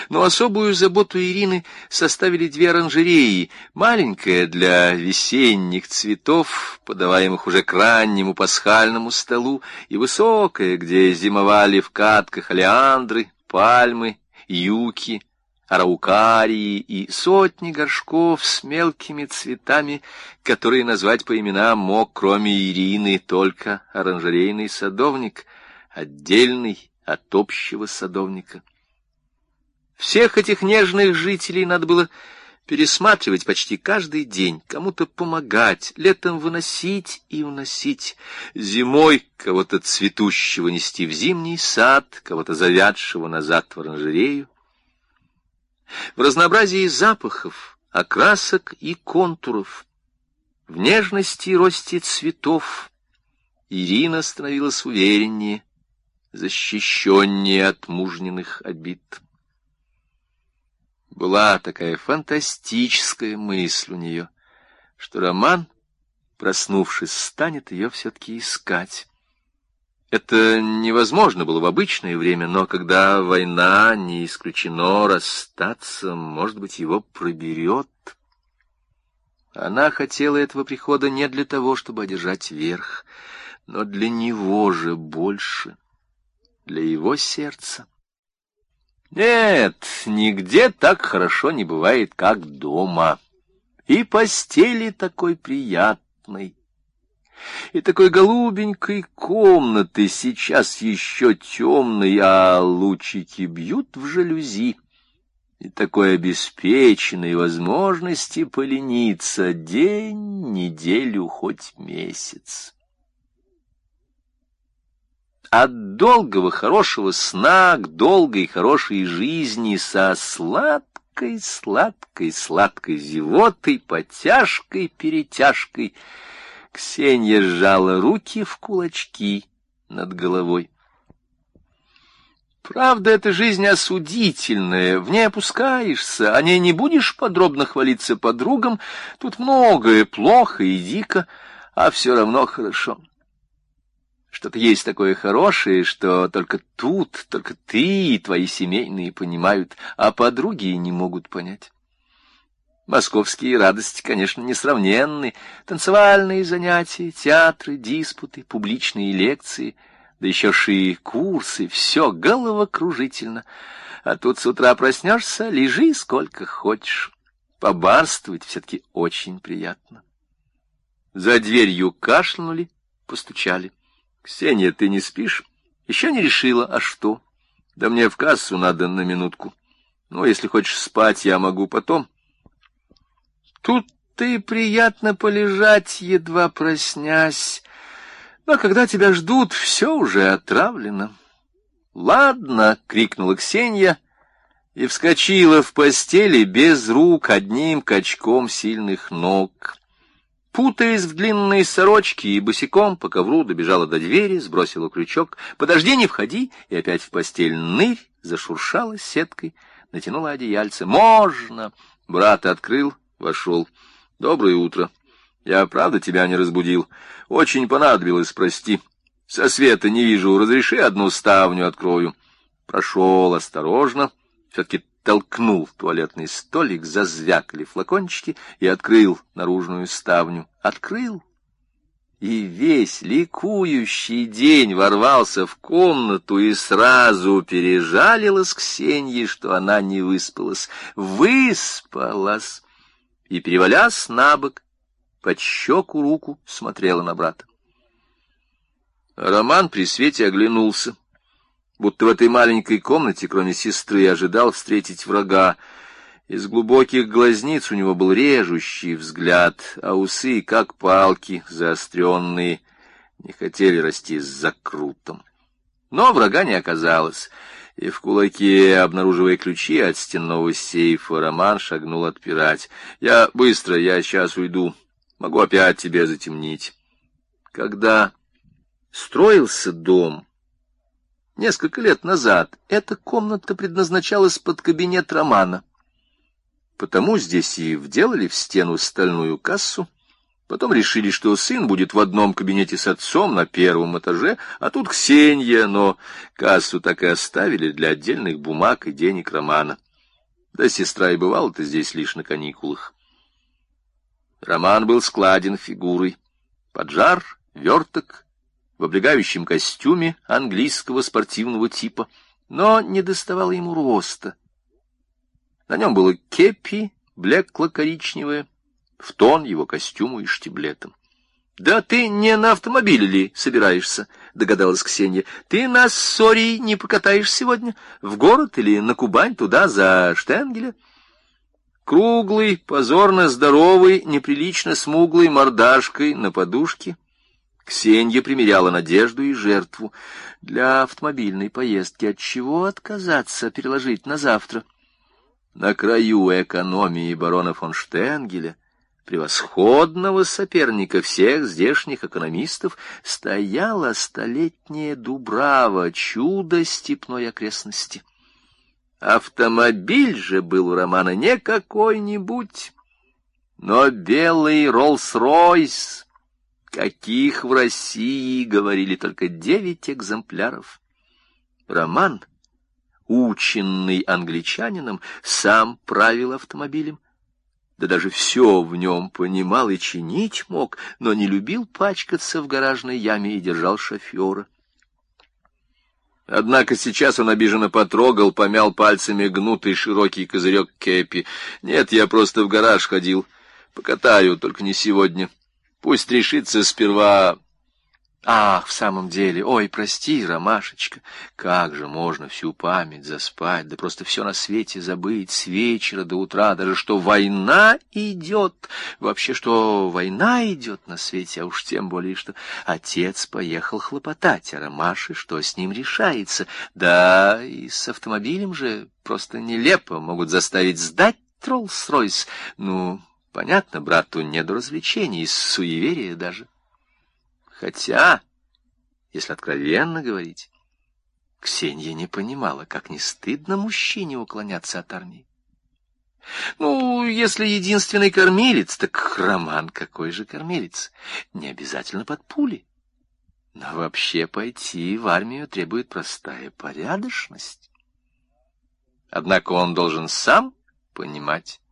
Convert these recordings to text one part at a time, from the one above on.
Но особую заботу Ирины составили две оранжереи: маленькая для весенних цветов, подаваемых уже к раннему пасхальному столу, и высокая, где зимовали в катках олеандры, пальмы, юки, араукарии и сотни горшков с мелкими цветами, которые назвать по именам мог, кроме Ирины, только оранжерейный садовник, отдельный от общего садовника. Всех этих нежных жителей надо было пересматривать почти каждый день, кому-то помогать, летом выносить и уносить, зимой кого-то цветущего нести в зимний сад, кого-то завядшего назад в оранжерею. В разнообразии запахов, окрасок и контуров, в нежности и росте цветов Ирина становилась увереннее, защищеннее от мужниных обид. Была такая фантастическая мысль у нее, что Роман, проснувшись, станет ее все-таки искать. Это невозможно было в обычное время, но когда война, не исключено расстаться, может быть, его проберет. Она хотела этого прихода не для того, чтобы одержать верх, но для него же больше, для его сердца. Нет, нигде так хорошо не бывает, как дома. И постели такой приятной, и такой голубенькой комнаты, сейчас еще темной, а лучики бьют в жалюзи, и такой обеспеченной возможности полениться день, неделю, хоть месяц. От долгого хорошего сна к долгой хорошей жизни со сладкой зевотой, потяжкой, перетяжкой Ксения сжала руки в кулачки над головой. Правда, эта жизнь осудительная, в ней опускаешься, о ней не будешь подробно хвалиться подругам, тут многое плохо и дико, а все равно хорошо. Что-то есть такое хорошее, что только тут, только ты и твои семейные понимают, а подруги и не могут понять. Московские радости, конечно, несравненны. Танцевальные занятия, театры, диспуты, публичные лекции, да еще курсы, все головокружительно. А тут с утра проснешься, лежи сколько хочешь. Побарствовать все-таки очень приятно. За дверью кашлянули, постучали. «Ксения, ты не спишь? Еще не решила, а что? Да мне в кассу надо на минутку. Ну, если хочешь спать, я могу потом». Тут-то и приятно полежать, едва проснясь. Но когда тебя ждут, все уже отравлено. «Ладно!» — крикнула Ксения и вскочила в постели без рук, одним качком сильных ног. Путаясь в длинной сорочке и босиком по ковру, добежала до двери, сбросила крючок. «Подожди, не входи!» И опять в постель нырь, зашуршала сеткой, натянула одеяльце. «Можно!» Брат открыл, вошел. «Доброе утро. Я правда тебя не разбудил? Очень понадобилось, прости. Со света не вижу. Разреши, одну ставню открою». Прошел осторожно, все-таки толкнул туалетный столик, зазвякали флакончики и открыл наружную ставню. Открыл, и весь ликующий день ворвался в комнату, и сразу пережалилась Ксенье, что она не выспалась. Выспалась! И, перевалясь набок, под щеку руку смотрела на брата. Роман при свете оглянулся, будто в этой маленькой комнате, кроме сестры, ожидал встретить врага. Из глубоких глазниц у него был режущий взгляд, а усы, как палки, заостренные, не хотели расти с закрутом. Но врага не оказалось, и в кулаке, обнаруживая ключи от стенного сейфа, Роман шагнул отпирать. «Я быстро, я сейчас уйду. Могу опять тебя затемнить». Когда строился дом несколько лет назад, эта комната предназначалась под кабинет Романа. Потому здесь и вделали в стену стальную кассу. Потом решили, что сын будет в одном кабинете с отцом на первом этаже, а тут Ксения, но кассу так и оставили для отдельных бумаг и денег Романа. Да сестра и бывала-то здесь лишь на каникулах. Роман был складен фигурой. Поджар, верток, в облегающем костюме английского спортивного типа, но не доставало ему роста. На нем было кепи, блекло-коричневое, в тон его костюму и штиблетам. — Да ты не на автомобиле ли собираешься? — догадалась Ксения. — Ты нас с Сорей не покатаешь сегодня? В город или на Кубань, туда, за Штенгеля? Круглый, позорно здоровый, неприлично смуглой мордашкой на подушке Ксения примеряла надежду и жертву. Для автомобильной поездки от чего отказаться, переложить на завтра? На краю экономии барона фон Штенгеля, превосходного соперника всех здешних экономистов, стояла столетняя Дубрава, чудо степной окрестности. Автомобиль же был у Романа не какой-нибудь, но белый Роллс-Ройс, каких в России говорили только 9 экземпляров. Роман, ученный англичанином, сам правил автомобилем, да даже все в нем понимал и чинить мог, но не любил пачкаться в гаражной яме и держал шофера. Однако сейчас он обиженно потрогал, помял пальцами гнутый широкий козырек кепи. «Нет, я просто в гараж ходил. Покатаю, только не сегодня. Пусть решится сперва...» «Ах, в самом деле, ой, прости, Ромашечка, как же можно всю память заспать, да просто все на свете забыть, с вечера до утра, даже что война идет, вообще, что война идет на свете, а уж тем более, что отец поехал хлопотать, а Ромаше, что с ним решается, да и с автомобилем же просто нелепо могут заставить сдать Роллс-Ройс, ну, понятно, брату не до развлечений, суеверия даже». Хотя, если откровенно говорить, Ксения не понимала, как не стыдно мужчине уклоняться от армии. Ну, если единственный кормилец, так Роман какой же кормилец? Не обязательно под пули. Но вообще пойти в армию требует простая порядочность. Однако он должен сам понимать.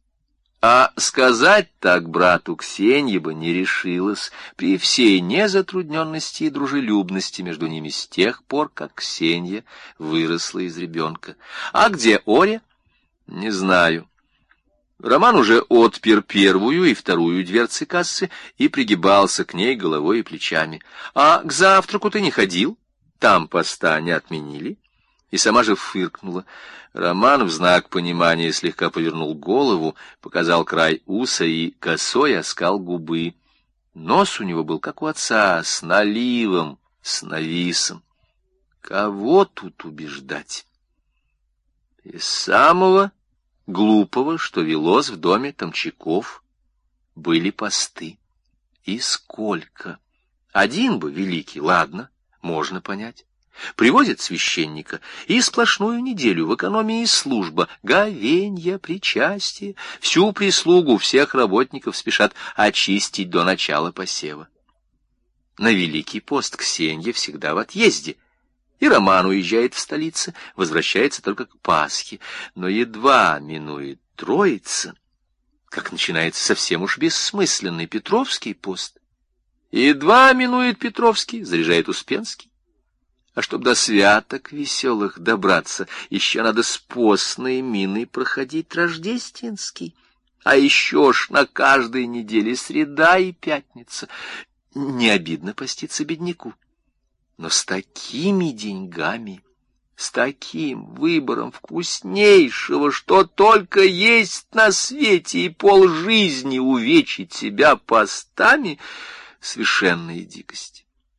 А сказать так брату Ксенья бы не решилась при всей незатрудненности и дружелюбности между ними с тех пор, как Ксенья выросла из ребенка. А где Оря? Не знаю. Роман уже отпер первую и вторую дверцы кассы и пригибался к ней головой и плечами. А к завтраку ты не ходил? Там поста не отменили? И сама же фыркнула. Роман в знак понимания слегка повернул голову, показал край уса и косой оскал губы. Нос у него был, как у отца, с наливом, с нависом. Кого тут убеждать? Из самого глупого, что велось в доме Томчаков, были посты. И сколько? Один бы великий, ладно, можно понять. Привозят священника, и сплошную неделю в экономии служба, говенья, причастие, всю прислугу, всех работников спешат очистить до начала посева. На Великий пост Ксенья всегда в отъезде, и Роман уезжает в столицу, возвращается только к Пасхе, но едва минует Троица, как начинается совсем уж бессмысленный Петровский пост. Едва минует Петровский, заряжает Успенский. А чтоб до святок веселых добраться, еще надо с постной миной проходить рождественский. А еще ж на каждой неделе среда и пятница. Не обидно поститься бедняку. Но с такими деньгами, с таким выбором вкуснейшего, что только есть на свете, и полжизни увечить себя постами — совершенная дикость.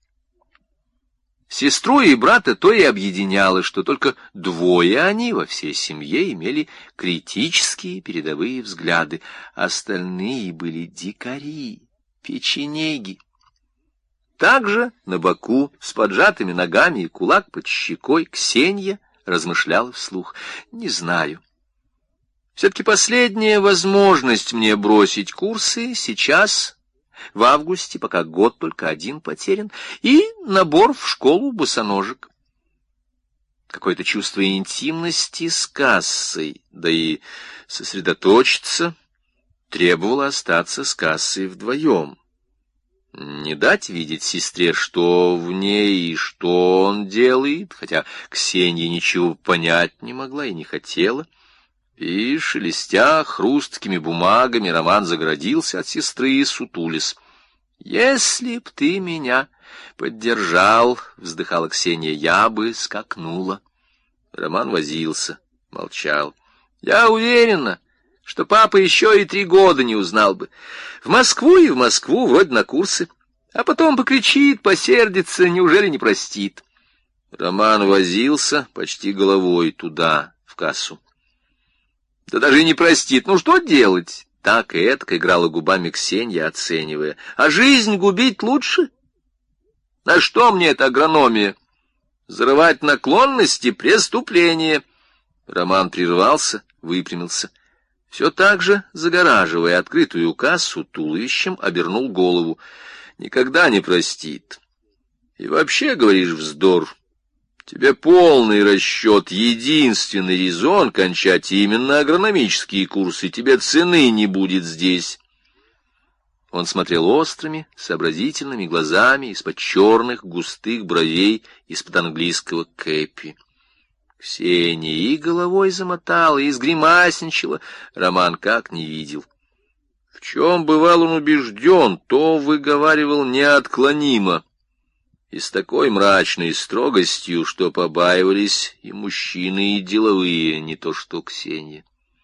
Сестру и брата то и объединяло, что только двое они во всей семье имели критические передовые взгляды, остальные были дикари, печенеги. Также на боку, с поджатыми ногами и кулак под щекой, Ксенья размышляла вслух. Не знаю. Все-таки последняя возможность мне бросить курсы сейчас, в августе, пока год только один потерян, и набор в школу босоножек. какое-то чувство интимности с кассой, да и сосредоточиться требовало остаться с кассой вдвоем. Не дать видеть сестре, что в ней и что он делает, хотя Ксения ничего понять не могла и не хотела. И, шелестя хрусткими бумагами, Роман загородился от сестры и сутулис. «Если б ты меня поддержал, — вздыхала Ксения, — я бы скакнула». Роман возился, молчал. «Я уверена, что папа еще и 3 года не узнал бы. В Москву и в Москву, вроде на курсы. А потом покричит, посердится, неужели не простит?» Роман возился почти головой туда, в кассу. «Да даже и не простит. Ну что делать?» Так и этак играла губами Ксения, оценивая. «А жизнь губить лучше? На что мне эта агрономия? Зарывать наклонности — преступление». Роман прервался, выпрямился. Все так же, загораживая открытую кассу туловищем, обернул голову. «Никогда не простит. И вообще, говоришь, вздор. Тебе полный расчет, единственный резон кончать именно агрономические курсы. Тебе цены не будет здесь». Он смотрел острыми, сообразительными глазами из-под черных густых бровей, из-под английского кэпи. Ксения и головой замотала, и сгримасничала. Роман как не видел. В чем бывал он убежден, то выговаривал неотклонимо, и с такой мрачной строгостью, что побаивались и мужчины, и деловые, не то что Ксения.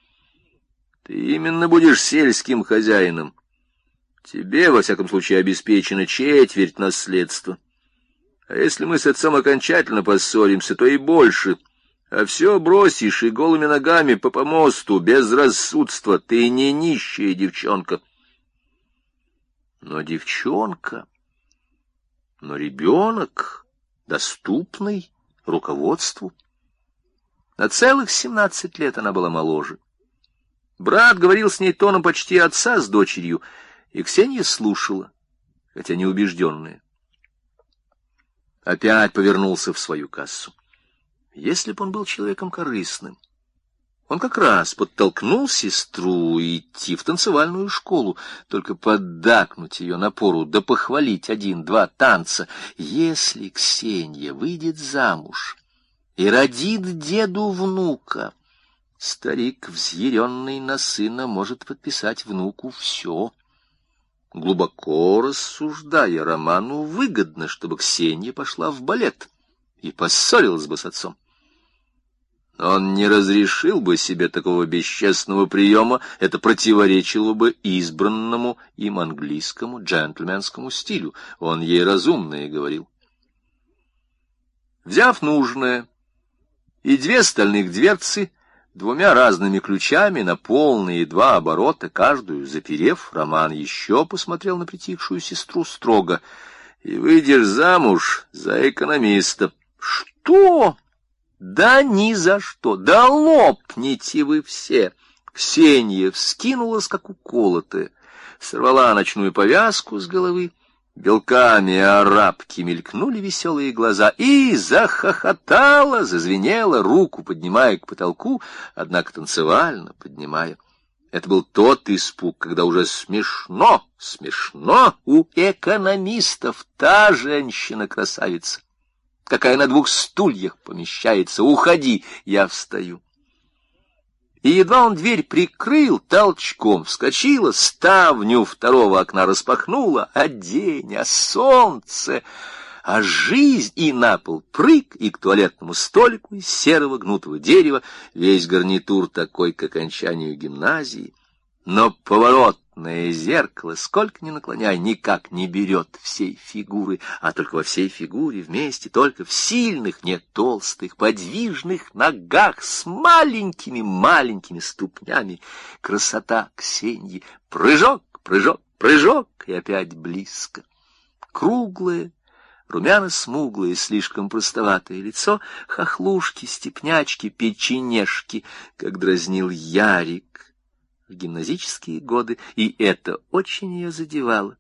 «Ты именно будешь сельским хозяином. Тебе, во всяком случае, обеспечена четверть наследства. А если мы с отцом окончательно поссоримся, то и больше. А все бросишь и голыми ногами по помосту, без рассудства. Ты не нищая девчонка». Но девчонка... Но ребенок, доступный руководству. На целых 17 лет она была моложе. Брат говорил с ней тоном почти отца с дочерью, и Ксения слушала, хотя неубежденная. Опять повернулся в свою кассу. Если бы он был человеком корыстным, он как раз подтолкнул сестру идти в танцевальную школу, только поддакнуть ее напору, да похвалить 1-2 танца. Если Ксения выйдет замуж и родит деду внука, старик, взъяренный на сына, может подписать внуку все. Глубоко рассуждая, Роману выгодно, чтобы Ксения пошла в балет и поссорилась бы с отцом. Он не разрешил бы себе такого бесчестного приема, это противоречило бы избранному им английскому джентльменскому стилю. Он ей разумное говорил. Взяв нужное и 2 стальных дверцы, 2 разными ключами на полные 2 оборота, каждую заперев, Роман еще посмотрел на притихшую сестру строго. «И выйдешь замуж за экономиста». «Что?» «Да ни за что! Да лопните вы все!» Ксения вскинулась, как уколотая, сорвала ночную повязку с головы, белками арабки мелькнули веселые глаза и захохотала, зазвенела, руку поднимая к потолку, однако танцевально поднимая. Это был тот испуг, когда уже смешно, смешно у экономистов та женщина-красавица, какая на 2 стульях помещается. «Уходи!» Я встаю. И едва он дверь прикрыл, толчком вскочила, ставню 2-го окна распахнула, а день, а солнце, а жизнь, и на пол прыг, и к туалетному столику из серого гнутого дерева, весь гарнитур такой к окончанию гимназии. Но поворотное зеркало, сколько ни наклоняй, никак не берет всей фигуры, а только во всей фигуре вместе, только в сильных, не толстых, подвижных ногах с маленькими ступнями. Красота Ксении. Прыжок, прыжок, прыжок, и опять близко. Круглое, румяно-смуглое, слишком простоватое лицо, хохлушки, степнячки, печенежки, как дразнил Ярик в гимназические годы, и это очень ее задевало.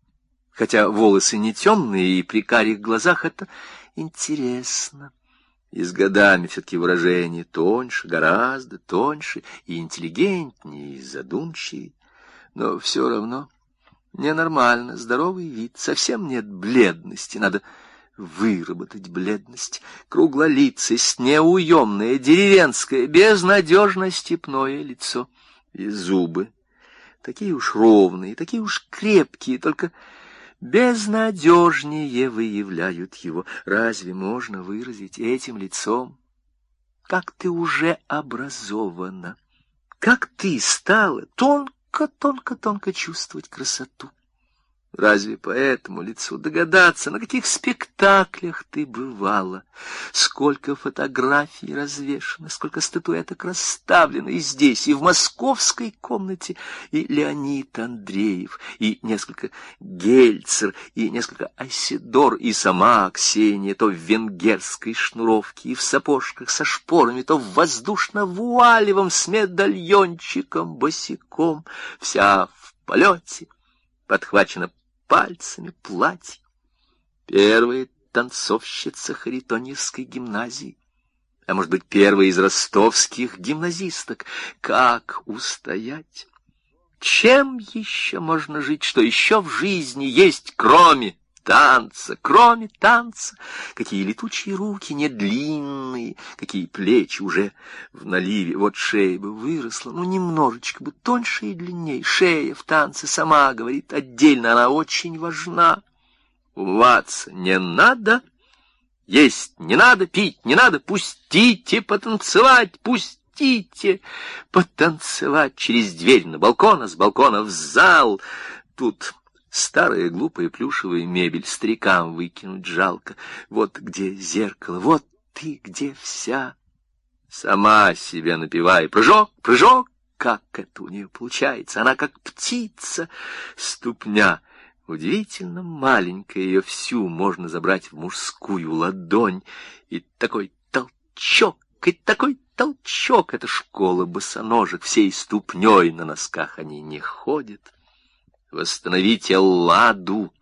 Хотя волосы не темные, и при карих глазах это интересно. И с годами все-таки выражение тоньше, гораздо тоньше, и интеллигентнее, и задумчивее. Но все равно ненормально, здоровый вид, совсем нет бледности, надо выработать бледность, круглолицость, неуемное, деревенское, безнадежно степное лицо. И зубы, такие уж ровные, такие уж крепкие, только безнадежнее выявляют его. Разве можно выразить этим лицом, как ты уже образована, как ты стала тонко чувствовать красоту? Разве по этому лицу догадаться, на каких спектаклях ты бывала, сколько фотографий развешано, сколько статуэток расставлено и здесь, и в московской комнате, и Леонид Андреев, и несколько Гельцер, и несколько Айседор, и сама Ксения, то в венгерской шнуровке, и в сапожках со шпорами, то в воздушно-вуалевом с медальончиком босиком, вся в полете, подхвачена пальцами платье. Первая танцовщица Харитоньевской гимназии, а может быть, первая из ростовских гимназисток. Как устоять? Чем еще можно жить? Что еще в жизни есть, кроме танца? Кроме танца? Какие летучие руки, не длинные, какие плечи уже в наливе. Вот шея бы выросла, ну, немножечко бы тоньше и длиннее. Шея в танце сама говорит отдельно, она очень важна. Умываться не надо, есть не надо, пить не надо, пустите потанцевать, пустите потанцевать через дверь на балкон, а с балкона в зал. Тут старая глупая плюшевая мебель, старикам выкинуть жалко. Вот где зеркало, вот ты где вся. Сама себе напевай. Прыжок, прыжок, как это у нее получается. Она как птица. Ступня удивительно маленькая, ее всю можно забрать в мужскую ладонь. И такой толчок, и такой толчок. Это школа босоножек, всей ступней на носках они не ходят. Восстановите ладу,